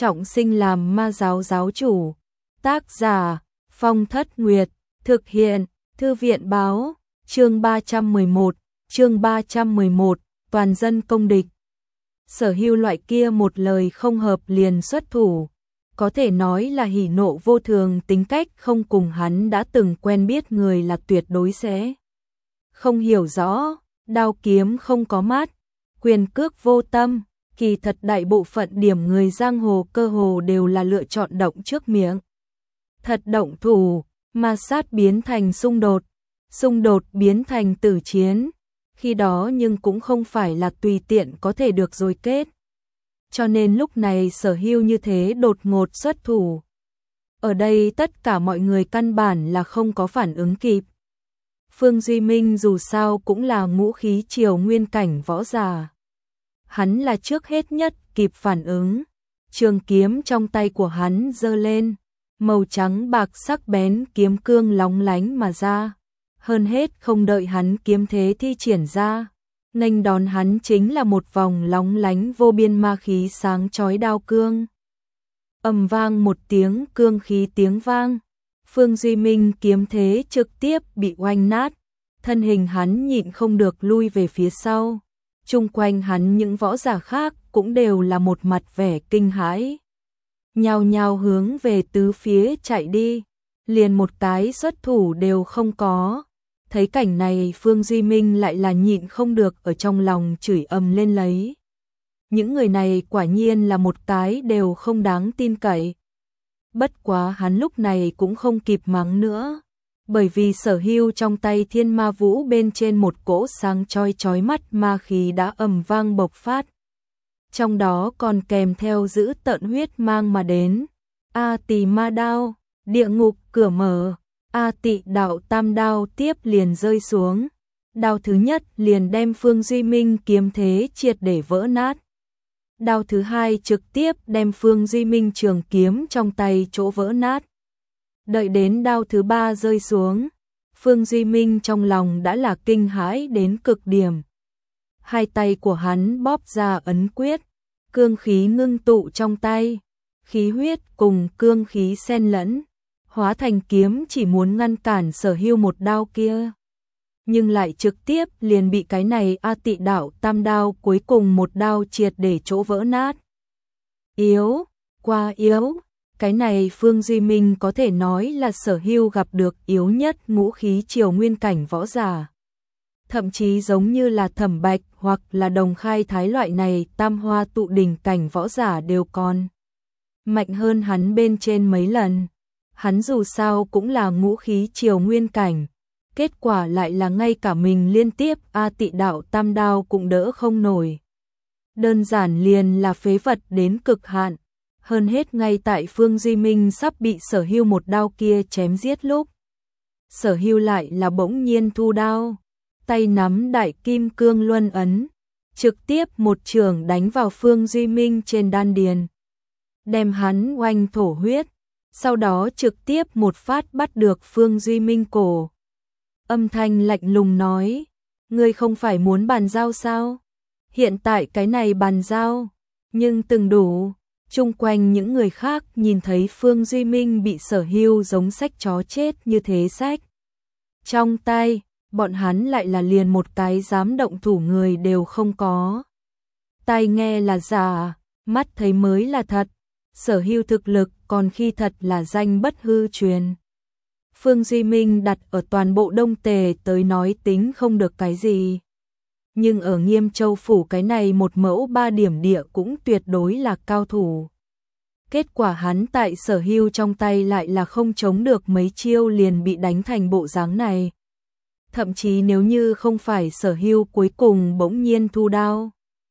trọng sinh làm ma giáo giáo chủ. Tác giả Phong Thất Nguyệt, thực hiện Thư viện báo, chương 311, toàn dân công địch. Sở Hưu loại kia một lời không hợp liền xuất thủ, có thể nói là hỉ nộ vô thường, tính cách không cùng hắn đã từng quen biết người là tuyệt đối sẽ không hiểu rõ, đao kiếm không có mắt, quyền cước vô tâm, kỳ thật đại bộ phận điểm người giang hồ cơ hồ đều là lựa chọn động trước miệng. Thật động thủ, ma sát biến thành xung đột biến thành tử chiến, khi đó nhưng cũng không phải là tùy tiện có thể được rồi kết. Cho nên lúc này Sở Hưu như thế đột ngột xuất thủ. Ở đây tất cả mọi người căn bản là không có phản ứng kịp. Phương Duy Minh dù sao cũng là ngũ khí triều nguyên cảnh võ giả. Hắn là trước hết nhất kịp phản ứng. Trường kiếm trong tay của hắn giơ lên, màu trắng bạc sắc bén kiếm cương lóng lánh mà ra. Hơn hết không đợi hắn kiếm thế thi triển ra, nghênh đón hắn chính là một vòng lóng lánh vô biên ma khí sáng chói đao cương. Ầm vang một tiếng cương khí tiếng vang, Phương Duy Minh kiếm thế trực tiếp bị oanh nát, thân hình hắn nhịn không được lui về phía sau. Chung quanh hắn những võ giả khác cũng đều là một mặt vẻ kinh hãi, nhao nhao hướng về tứ phía chạy đi, liền một cái xuất thủ đều không có. Thấy cảnh này Phương Duy Minh lại là nhịn không được ở trong lòng chửi ầm lên lấy. Những người này quả nhiên là một cái đều không đáng tin cậy. Bất quá hắn lúc này cũng không kịp mắng nữa, bởi vì Sở Hưu trong tay Thiên Ma Vũ bên trên một cỗ sáng chói mắt ma khí đã ầm vang bộc phát. Trong đó còn kèm theo dữ tợn huyết mang mà đến. A Tỳ Ma Đao, địa ngục cửa mở. A Tị Đạo Tam đao tiếp liền rơi xuống. Đao thứ nhất liền đem Phương Duy Minh kiếm thế triệt để vỡ nát. Đao thứ hai trực tiếp đem Phương Duy Minh trường kiếm trong tay chỗ vỡ nát. Đợi đến đao thứ ba rơi xuống, Phương Duy Minh trong lòng đã là kinh hãi đến cực điểm. Hai tay của hắn bóp ra ấn quyết, cương khí ngưng tụ trong tay, khí huyết cùng cương khí xen lẫn, hóa thành kiếm chỉ muốn ngăn cản Sở Hưu một đao kia. Nhưng lại trực tiếp liền bị cái này A Tị Đạo Tam đao cuối cùng một đao triệt để chỗ vỡ nát. Yếu, quá yếu, cái này Phương Duy Minh có thể nói là Sở Hưu gặp được yếu nhất ngũ khí triều nguyên cảnh võ giả. Thậm chí giống như là Thẩm Bạch hoặc là Đồng Khai Thái loại này tam hoa tụ đỉnh cảnh võ giả đều còn mạnh hơn hắn bên trên mấy lần. Hắn dù sao cũng là ngũ khí triều nguyên cảnh, kết quả lại là ngay cả mình liên tiếp A Tị Đạo Tam đao cũng đỡ không nổi. Đơn giản liền là phế vật đến cực hạn, hơn hết ngay tại Phương Duy Minh sắp bị Sở Hưu một đao kia chém giết lúc. Sở Hưu lại là bỗng nhiên thu đao, tay nắm đại kim cương luân ấn, trực tiếp một chưởng đánh vào Phương Duy Minh trên đan điền, đem hắn oanh thổ huyết. Sau đó trực tiếp một phát bắt được Phương Duy Minh cổ. Âm thanh lạnh lùng nói, ngươi không phải muốn bàn giao sao? Hiện tại cái này bàn giao, nhưng từng đủ. Chung quanh những người khác nhìn thấy Phương Duy Minh bị Sở Hưu giống xách chó chết như thế xách trong tay, bọn hắn lại là liền một cái dám động thủ người đều không có. Tai nghe là giả, mắt thấy mới là thật. Sở Hưu thực lực còn khi thật là danh bất hư truyền. Phương Duy Minh đặt ở toàn bộ Đông Tề tới nói tính không được cái gì. Nhưng ở Nghiêm Châu Phủ cái này một mẫu 3 điểm địa cũng tuyệt đối là cao thủ. Kết quả hắn tại Sở Hưu trong tay lại là không chống được mấy chiêu liền bị đánh thành bộ dáng này. Thậm chí nếu như không phải Sở Hưu cuối cùng bỗng nhiên thu đao,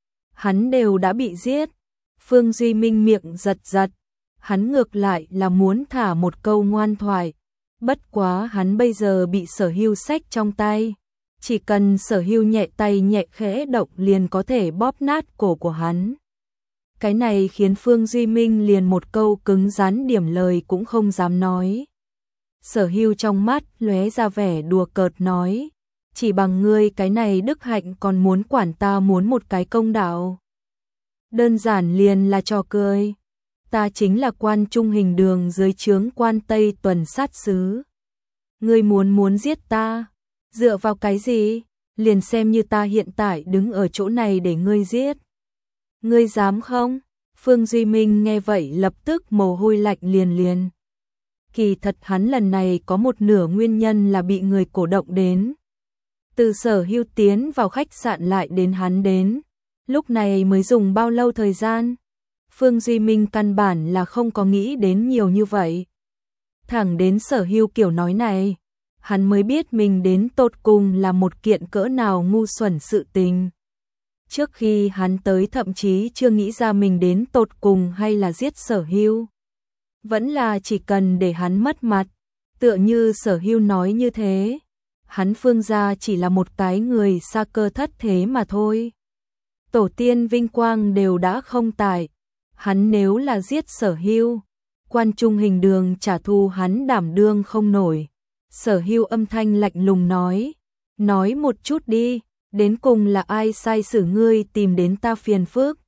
hắn đều đã bị giết. Phương Duy Minh miệng giật giật, hắn ngược lại là muốn thả một câu ngoan thoại. Bất quá hắn bây giờ bị Sở Hưu xách trong tay, chỉ cần Sở Hưu nhẹ tay nhẹ khẽ động liền có thể bóp nát cổ của hắn. Cái này khiến Phương Duy Minh liền một câu cứng rắn điểm lời cũng không dám nói. Sở Hưu trong mắt lóe ra vẻ đùa cợt nói, chỉ bằng ngươi cái này đức hạnh còn muốn quản ta muốn một cái công đạo. Đơn giản liền là trò cười. ta chính là quan trung hình đường dưới trướng quan Tây tuần sát sứ. Ngươi muốn giết ta, dựa vào cái gì? Liền xem như ta hiện tại đứng ở chỗ này để ngươi giết. Ngươi dám không? Phương Duy Minh nghe vậy lập tức mồ hôi lạnh liền. Kỳ thật hắn lần này có một nửa nguyên nhân là bị người cổ động đến. Từ Sở Hưu tiến vào khách sạn lại đến hắn đến, lúc này mới dùng bao lâu thời gian? Phương Duy Minh căn bản là không có nghĩ đến nhiều như vậy. Thẳng đến Sở Hưu kiểu nói này, hắn mới biết mình đến tột cùng là một kiện cỡ nào ngu xuẩn sự tình. Trước khi hắn tới thậm chí chưa nghĩ ra mình đến tột cùng hay là giết Sở Hưu. Vẫn là chỉ cần để hắn mất mặt, tựa như Sở Hưu nói như thế. Hắn Phương gia chỉ là một cái người xa cơ thất thế mà thôi. Tổ tiên vinh quang đều đã không tại. Hắn nếu là giết Sở Hưu, quan trung hình đường trả thù hắn đảm đương không nổi. Sở Hưu âm thanh lạnh lùng nói một chút đi, đến cùng là ai sai xử ngươi tìm đến ta phiền phức.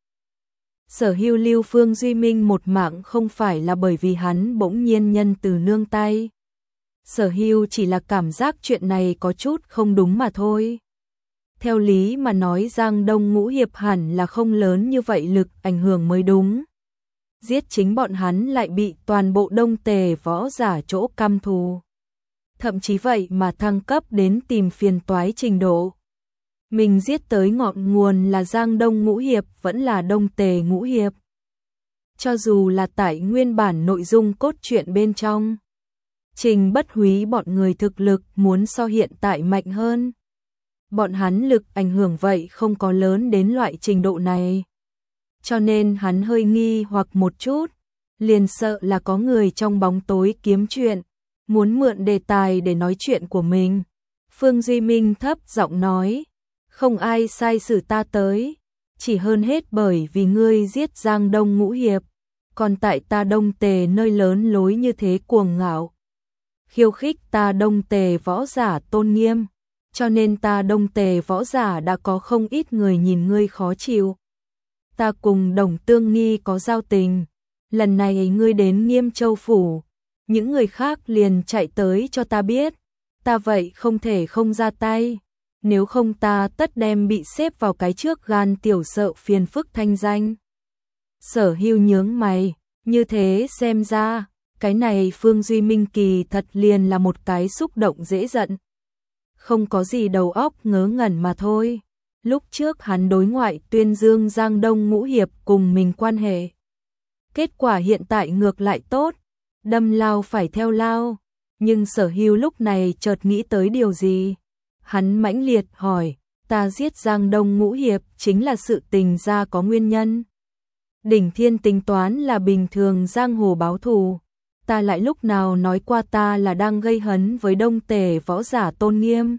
Sở Hưu lưu Phương Duy Minh một mạng không phải là bởi vì hắn bỗng nhiên nhân từ nương tay. Sở Hưu chỉ là cảm giác chuyện này có chút không đúng mà thôi. Theo lý mà nói Giang Đông Ngũ Hiệp hẳn là không lớn như vậy lực ảnh hưởng mới đúng. Giết chính bọn hắn lại bị toàn bộ Đông Tề võ giả chỗ căm thù. Thậm chí vậy mà thăng cấp đến tìm phiền toái trình độ. Mình giết tới ngọn nguồn là Giang Đông Ngũ Hiệp vẫn là Đông Tề Ngũ Hiệp. Cho dù là tại nguyên bản nội dung cốt truyện bên trong, Trình Bất Húy bọn người thực lực muốn so hiện tại mạnh hơn. Bọn hắn lực ảnh hưởng vậy không có lớn đến loại trình độ này. Cho nên hắn hơi nghi hoặc một chút, liền sợ là có người trong bóng tối kiếm chuyện, muốn mượn đề tài để nói chuyện của mình. Phương Duy Minh thấp giọng nói, không ai sai xử ta tới, chỉ hơn hết bởi vì ngươi giết Giang Đông Ngũ Hiệp, còn tại ta Đông Tề nơi lớn lối như thế cuồng ngạo. Khiêu khích ta Đông Tề võ giả tôn nghiêm, cho nên ta Đông Tề võ giả đã có không ít người nhìn ngươi khó chịu. Ta cùng Đồng Tương Nghi có giao tình, lần này ngươi đến Nghiêm Châu Phủ, những người khác liền chạy tới cho ta biết, ta vậy không thể không ra tay, nếu không ta tất đem bị xếp vào cái trước gan tiểu sợ phiền phức thanh danh. Sở Hưu nhướng mày, như thế xem ra, cái này Phương Duy Minh kỳ thật liền là một cái xúc động dễ giận. Không có gì đầu óc ngớ ngẩn mà thôi. Lúc trước hắn đối ngoại tuyên dương Giang Đông Ngũ Hiệp cùng mình quan hệ. Kết quả hiện tại ngược lại tốt, đâm lao phải theo lao. Nhưng Sở Hưu lúc này chợt nghĩ tới điều gì? Hắn mãnh liệt hỏi, ta giết Giang Đông Ngũ Hiệp chính là sự tình ra có nguyên nhân. Đỉnh Thiên tính toán là bình thường giang hồ báo thù. Ta lại lúc nào nói qua ta là đang gây hấn với Đông Tề võ giả tôn nghiêm.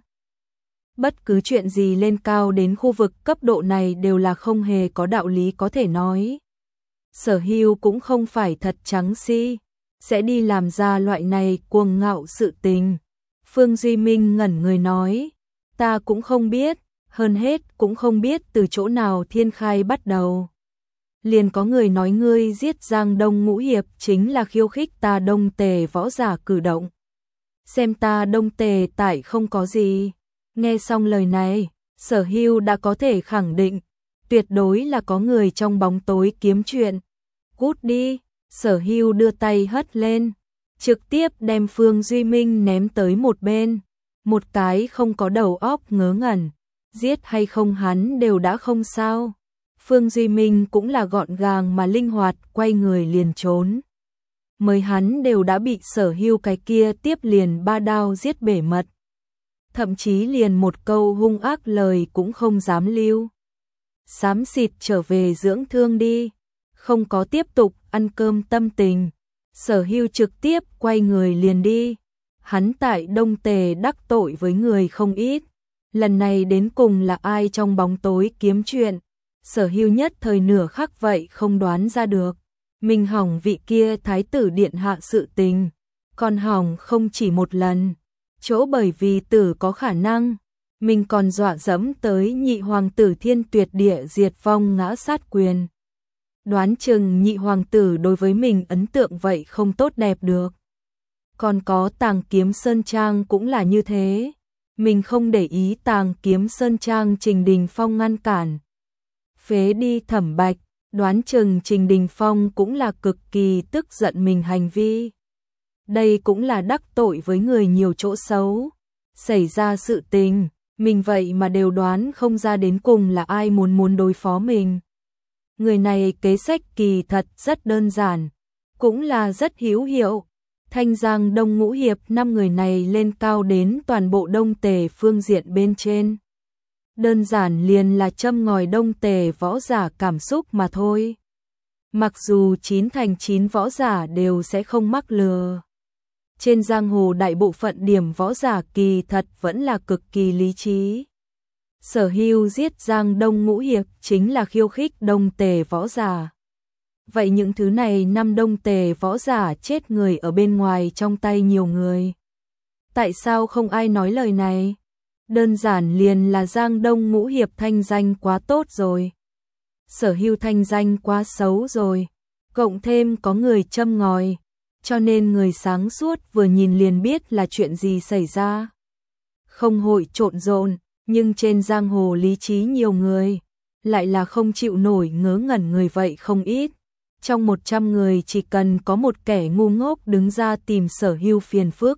Bất cứ chuyện gì lên cao đến khu vực cấp độ này đều là không hề có đạo lý có thể nói. Sở Hưu cũng không phải thật trắng si, sẽ đi làm ra loại này cuồng ngạo sự tình. Phương Duy Minh ngẩn người nói, ta cũng không biết, hơn hết cũng không biết từ chỗ nào thiên khai bắt đầu. Liền có người nói ngươi giết Giang Đông Ngũ Hiệp chính là khiêu khích ta Đông Tề võ giả cử động. Xem ta Đông Tề tại không có gì. Nghe xong lời này, Sở Hưu đã có thể khẳng định, tuyệt đối là có người trong bóng tối kiếm chuyện. Cút đi, Sở Hưu đưa tay hất lên, trực tiếp đem Phương Duy Minh ném tới một bên. Một cái không có đầu óc ngớ ngẩn, giết hay không hắn đều đã không sao. Phương Duy Minh cũng là gọn gàng mà linh hoạt, quay người liền trốn. Mới hắn đều đã bị Sở Hưu cái kia tiếp liền 3 đao giết bể mật. Thậm chí liền một câu hung ác lời cũng không dám lưu. Xám xịt trở về dưỡng thương đi, không có tiếp tục ăn cơm tâm tình. Sở Hưu trực tiếp quay người liền đi. Hắn tại Đông Tề đắc tội với người không ít. Lần này đến cùng là ai trong bóng tối kiếm chuyện. Sở Hưu nhất thời nửa khắc vậy không đoán ra được. Mình hỏng vị kia thái tử điện hạ sự tình. Còn hỏng không chỉ một lần. Chỗ bởi vì tử có khả năng. Mình còn dọa dẫm tới nhị hoàng tử Thiên Tuyệt Địa diệt vong ngã sát quyền. đoán chừng nhị hoàng tử đối với mình ấn tượng vậy không tốt đẹp được. Còn có Tàng Kiếm Sơn Trang cũng là như thế. Mình không để ý Tàng Kiếm Sơn Trang Trình Đình Phong ngăn cản. Phế đi Thẩm Bạch, đoán chừng Trình Đình Phong cũng là cực kỳ tức giận mình hành vi. Đây cũng là đắc tội với người nhiều chỗ xấu. Xảy ra sự tình, mình vậy mà đều đoán không ra đến cùng là ai muốn đối phó mình. Người này kế sách kỳ thật rất đơn giản, cũng là rất hữu hiệu. Thanh Giang Đông Ngũ Hiệp 5 người này lên cao đến toàn bộ Đông Tề phương diện bên trên. Đơn giản liền là châm ngòi Đông Tề võ giả cảm xúc mà thôi. Mặc dù 9 thành 9 võ giả đều sẽ không mắc lừa. Trên giang hồ đại bộ phận điểm võ giả kỳ thật vẫn là cực kỳ lý trí. Sở Hưu giết Giang Đông Ngũ Hiệp chính là khiêu khích Đông Tề võ giả. Vậy những thứ này năm Đông Tề võ giả chết người ở bên ngoài trong tay nhiều người. Tại sao không ai nói lời này? Đơn giản liền là Giang Đông Ngũ Hiệp thanh danh quá tốt rồi. Sở Hưu thanh danh quá xấu rồi. Cộng thêm có người châm ngòi. Cho nên người sáng suốt vừa nhìn liền biết là chuyện gì xảy ra. Không hội trộn rộn, nhưng trên giang hồ lý trí nhiều người. Lại là không chịu nổi ngớ ngẩn người vậy không ít. Trong 100 người chỉ cần có một kẻ ngu ngốc đứng ra tìm Sở Hưu phiền phức.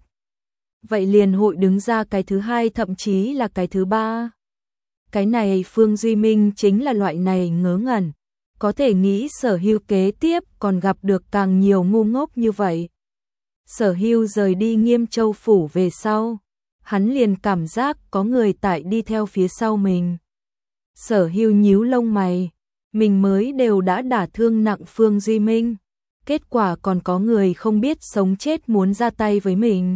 Vậy liền hội đứng ra cái thứ hai thậm chí là cái thứ ba. Cái này Phương Duy Minh chính là loại này ngớ ngẩn. Có thể nghĩ Sở Hưu kế tiếp còn gặp được càng nhiều ngu ngốc như vậy. Sở Hưu rời đi Nghiêm Châu Phủ về sau. Hắn liền cảm giác có người tại đi theo phía sau mình. Sở Hưu nhíu lông mày. Mình mới đều đã đả thương nặng Phương Duy Minh. Kết quả còn có người không biết sống chết muốn ra tay với mình.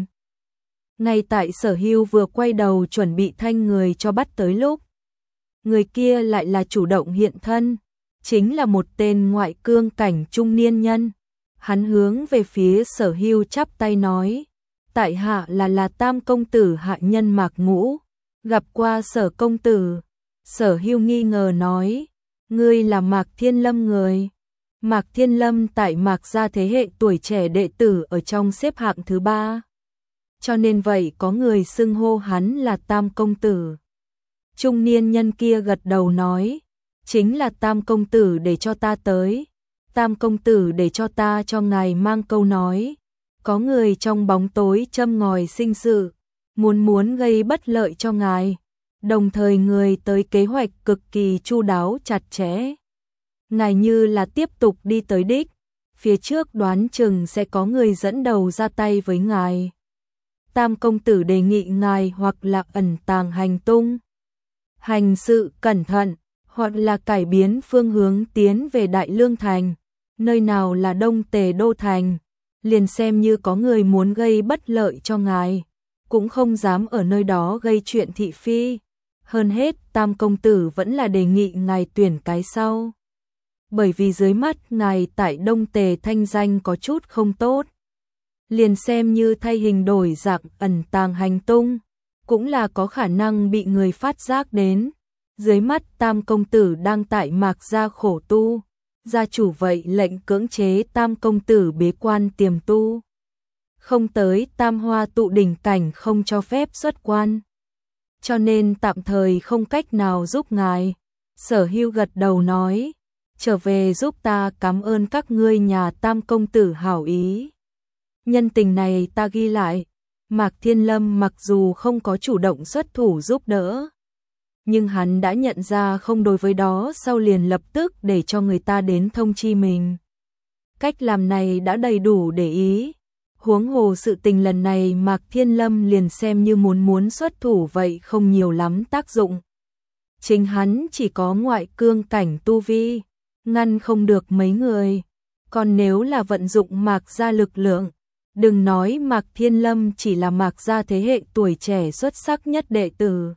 Ngay tại Sở Hưu vừa quay đầu chuẩn bị thanh người cho bắt tới lúc. Người kia lại là chủ động hiện thân. Chính là một tên ngoại cương cảnh trung niên nhân. Hắn hướng về phía Sở Hưu chắp tay nói. Tại hạ là Tam công tử hạ nhân Mạc Ngũ. Gặp qua Sở công tử. Sở Hưu nghi ngờ nói. Ngươi là Mạc Thiên Lâm người. Mạc Thiên Lâm tại Mạc gia thế hệ tuổi trẻ đệ tử ở trong xếp hạng thứ 3. Cho nên vậy có người xưng hô hắn là Tam công tử. Trung niên nhân kia gật đầu nói. Chính là Tam công tử để cho ta tới. Tam công tử để cho ta cho ngài mang câu nói. Có người trong bóng tối châm ngòi sinh sự. Muốn gây bất lợi cho ngài. Đồng thời người tới kế hoạch cực kỳ chu đáo chặt chẽ. Ngài như là tiếp tục đi tới đích. Phía trước đoán chừng sẽ có người dẫn đầu ra tay với ngài. Tam công tử đề nghị ngài hoặc là ẩn tàng hành tung. Hành sự cẩn thận. Hoặc là cải biến phương hướng tiến về Đại Lương Thành, nơi nào là Đông Tề Đô Thành, liền xem như có người muốn gây bất lợi cho ngài, cũng không dám ở nơi đó gây chuyện thị phi. Hơn hết, Tam công tử vẫn là đề nghị ngài tuyển cái sau. Bởi vì dưới mắt ngài tại Đông Tề thanh danh có chút không tốt. Liền xem như thay hình đổi dạng ẩn tàng hành tung, cũng là có khả năng bị người phát giác đến. Dưới mắt Tam công tử đang tại Mạc gia khổ tu, gia chủ vậy lệnh cưỡng chế Tam công tử bế quan tiềm tu. Không tới Tam hoa tụ đỉnh cảnh không cho phép xuất quan. Cho nên tạm thời không cách nào giúp ngài. Sở Hưu gật đầu nói, trở về giúp ta cảm ơn các ngươi nhà Tam công tử hảo ý. Nhân tình này ta ghi lại. Mạc Thiên Lâm mặc dù không có chủ động xuất thủ giúp đỡ, nhưng hắn đã nhận ra không đối với đó sau liền lập tức để cho người ta đến thông chi mình. Cách làm này đã đầy đủ để ý. Huống hồ sự tình lần này Mạc Thiên Lâm liền xem như muốn xuất thủ vậy không nhiều lắm tác dụng. Chính hắn chỉ có ngoại cương cảnh tu vi, ngăn không được mấy người. Còn nếu là vận dụng Mạc gia lực lượng, đừng nói Mạc Thiên Lâm chỉ là Mạc gia thế hệ tuổi trẻ xuất sắc nhất đệ tử.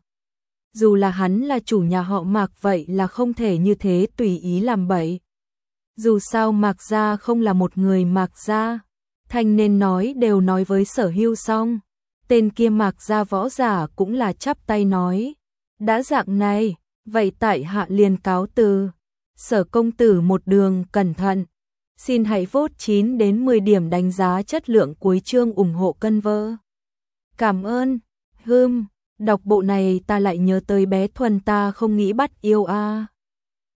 Dù là hắn là chủ nhà họ Mạc vậy là không thể như thế tùy ý làm bậy. Dù sao Mạc gia không là một người Mạc gia, thành nên nói đều nói với Sở Hưu xong. Tên kia Mạc gia võ giả cũng là chắp tay nói, đã dạng này, vậy tại hạ liền cáo từ. Sở công tử một đường cẩn thận. Xin hãy vote 9 đến 10 điểm đánh giá chất lượng cuối chương ủng hộ cân vơ. Cảm ơn. Đọc bộ này ta lại nhớ tới bé Thuần ta không nghĩ bắt yêu a.